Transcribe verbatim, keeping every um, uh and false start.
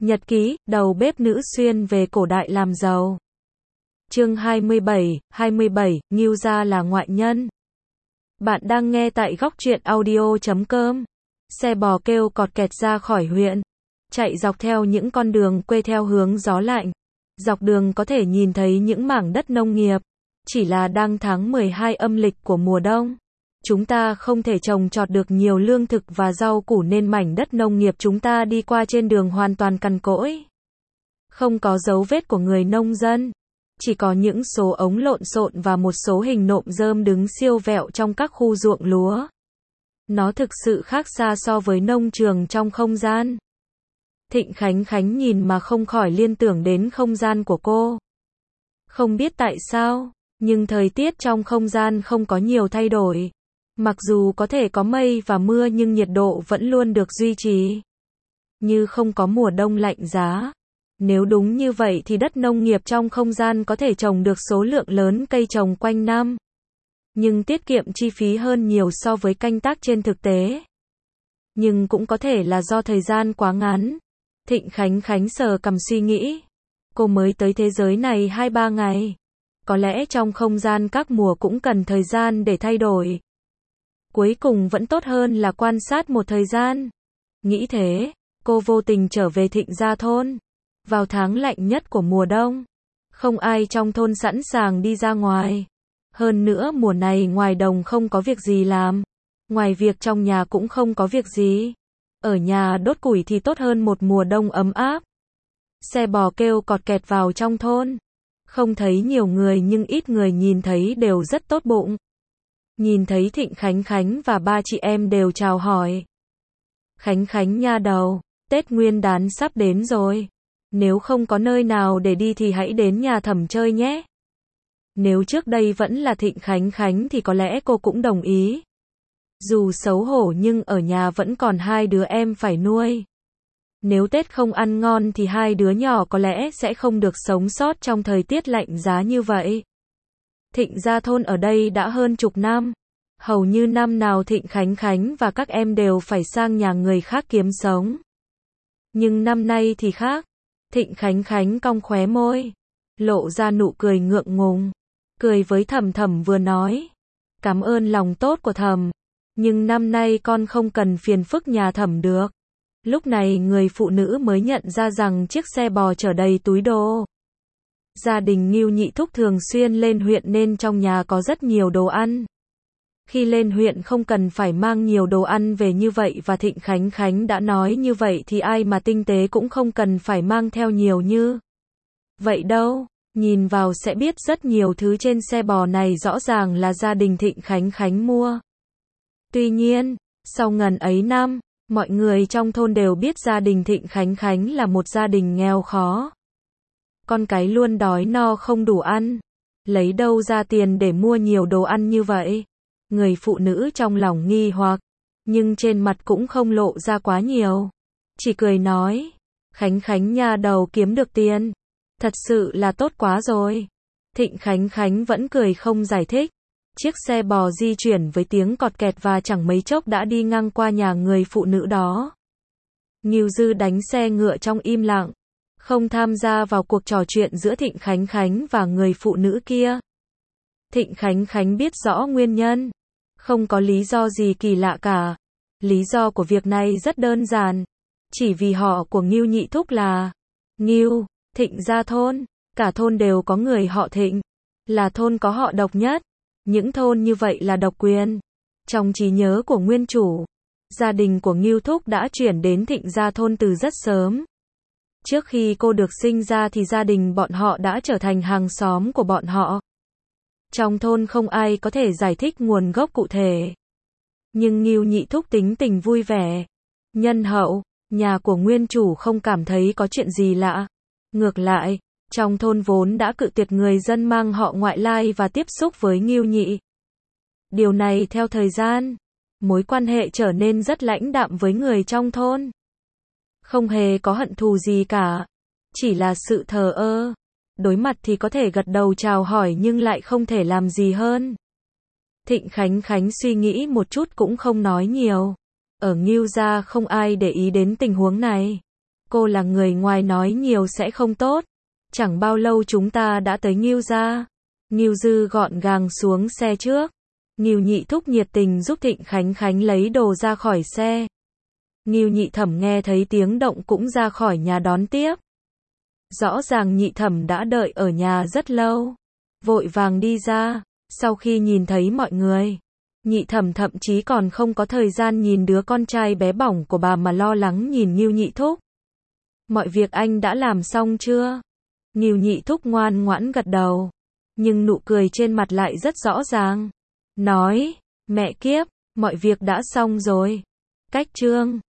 Nhật ký, đầu bếp nữ xuyên về cổ đại làm giàu. Chương hai mươi bảy, hai mươi bảy, Ngưu gia là ngoại nhân. Bạn đang nghe tại góc truyện audio chấm com. Xe bò kêu cọt kẹt ra khỏi huyện, chạy dọc theo những con đường quê theo hướng gió lạnh. Dọc đường có thể nhìn thấy những mảng đất nông nghiệp. Chỉ là đang tháng mười hai âm lịch của mùa đông. Chúng ta không thể trồng trọt được nhiều lương thực và rau củ nên mảnh đất nông nghiệp chúng ta đi qua trên đường hoàn toàn cằn cỗi. Không có dấu vết của người nông dân. Chỉ có những số ống lộn xộn và một số hình nộm rơm đứng siêu vẹo trong các khu ruộng lúa. Nó thực sự khác xa so với nông trường trong không gian. Thịnh Khánh Khánh nhìn mà không khỏi liên tưởng đến không gian của cô. Không biết tại sao, nhưng thời tiết trong không gian không có nhiều thay đổi. Mặc dù có thể có mây và mưa nhưng nhiệt độ vẫn luôn được duy trì. Như không có mùa đông lạnh giá. Nếu đúng như vậy thì đất nông nghiệp trong không gian có thể trồng được số lượng lớn cây trồng quanh năm. Nhưng tiết kiệm chi phí hơn nhiều so với canh tác trên thực tế. Nhưng cũng có thể là do thời gian quá ngắn. Thịnh Khánh Khánh sờ cằm suy nghĩ. Cô mới tới thế giới này hai ba ngày. Có lẽ trong không gian các mùa cũng cần thời gian để thay đổi. Cuối cùng vẫn tốt hơn là quan sát một thời gian. Nghĩ thế, cô vô tình trở về Thịnh Gia thôn. Vào tháng lạnh nhất của mùa đông. Không ai trong thôn sẵn sàng đi ra ngoài. Hơn nữa mùa này ngoài đồng không có việc gì làm. Ngoài việc trong nhà cũng không có việc gì. Ở nhà đốt củi thì tốt hơn một mùa đông ấm áp. Xe bò kêu cọt kẹt vào trong thôn. Không thấy nhiều người nhưng ít người nhìn thấy đều rất tốt bụng. Nhìn thấy Thịnh Khánh Khánh và ba chị em đều chào hỏi. Khánh Khánh nha đầu, Tết Nguyên đán sắp đến rồi. Nếu không có nơi nào để đi thì hãy đến nhà Thẩm chơi nhé. Nếu trước đây vẫn là Thịnh Khánh Khánh thì có lẽ cô cũng đồng ý. Dù xấu hổ nhưng ở nhà vẫn còn hai đứa em phải nuôi. Nếu Tết không ăn ngon thì hai đứa nhỏ có lẽ sẽ không được sống sót trong thời tiết lạnh giá như vậy. Thịnh Gia thôn ở đây đã hơn chục năm. Hầu như năm nào Thịnh Khánh Khánh và các em đều phải sang nhà người khác kiếm sống. Nhưng năm nay thì khác. Thịnh Khánh Khánh cong khóe môi. Lộ ra nụ cười ngượng ngùng. Cười với Thẩm Thẩm vừa nói. Cảm ơn lòng tốt của Thẩm. Nhưng năm nay con không cần phiền phức nhà Thẩm được. Lúc này người phụ nữ mới nhận ra rằng chiếc xe bò chở đầy túi đồ. Gia đình Ngưu Nhị Thúc thường xuyên lên huyện nên trong nhà có rất nhiều đồ ăn. Khi lên huyện không cần phải mang nhiều đồ ăn về như vậy và Thịnh Khánh Khánh đã nói như vậy thì ai mà tinh tế cũng không cần phải mang theo nhiều như vậy đâu. Nhìn vào sẽ biết rất nhiều thứ trên xe bò này rõ ràng là gia đình Thịnh Khánh Khánh mua. Tuy nhiên, sau ngần ấy năm, mọi người trong thôn đều biết gia đình Thịnh Khánh Khánh là một gia đình nghèo khó. Con cái luôn đói no không đủ ăn. Lấy đâu ra tiền để mua nhiều đồ ăn như vậy? Người phụ nữ trong lòng nghi hoặc, nhưng trên mặt cũng không lộ ra quá nhiều. Chỉ cười nói, Khánh Khánh nha đầu kiếm được tiền. Thật sự là tốt quá rồi. Thịnh Khánh Khánh vẫn cười không giải thích. Chiếc xe bò di chuyển với tiếng cọt kẹt và chẳng mấy chốc đã đi ngang qua nhà người phụ nữ đó. Ngưu Dư đánh xe ngựa trong im lặng, không tham gia vào cuộc trò chuyện giữa Thịnh Khánh Khánh và người phụ nữ kia. Thịnh Khánh Khánh biết rõ nguyên nhân. Không có lý do gì kỳ lạ cả. Lý do của việc này rất đơn giản. Chỉ vì họ của Ngưu Nhị Thúc là Ngưu, Thịnh Gia thôn. Cả thôn đều có người họ Thịnh. Là thôn có họ độc nhất. Những thôn như vậy là độc quyền. Trong trí nhớ của nguyên chủ, gia đình của Ngưu Thúc đã chuyển đến Thịnh Gia thôn từ rất sớm. Trước khi cô được sinh ra thì gia đình bọn họ đã trở thành hàng xóm của bọn họ. Trong thôn không ai có thể giải thích nguồn gốc cụ thể. Nhưng Ngưu Nhị Thúc tính tình vui vẻ, nhân hậu, nhà của nguyên chủ không cảm thấy có chuyện gì lạ. Ngược lại, trong thôn vốn đã cự tuyệt người dân mang họ ngoại lai và tiếp xúc với Ngưu Nhị. Điều này theo thời gian, mối quan hệ trở nên rất lãnh đạm với người trong thôn. Không hề có hận thù gì cả, chỉ là sự thờ ơ. Đối mặt thì có thể gật đầu chào hỏi nhưng lại không thể làm gì hơn. Thịnh Khánh Khánh suy nghĩ một chút cũng không nói nhiều. Ở Ngưu gia không ai để ý đến tình huống này. cô là người ngoài nói nhiều sẽ không tốt. Chẳng bao lâu chúng ta đã tới Ngưu gia. Ngưu Dư gọn gàng xuống xe trước. Ngưu Nhị Thúc nhiệt tình giúp Thịnh Khánh Khánh lấy đồ ra khỏi xe. Ngưu Nhị Thẩm nghe thấy tiếng động cũng ra khỏi nhà đón tiếp. Rõ ràng Nhị Thẩm đã đợi ở nhà rất lâu. Vội vàng đi ra, sau khi nhìn thấy mọi người. Nhị Thẩm thậm chí còn không có thời gian nhìn đứa con trai bé bỏng của bà mà lo lắng nhìn Ngưu Nhị Thúc. Mọi việc anh đã làm xong chưa? Ngưu Nhị Thúc ngoan ngoãn gật đầu. Nhưng nụ cười trên mặt lại rất rõ ràng. Nói, mẹ kiếp, mọi việc đã xong rồi. Cách chương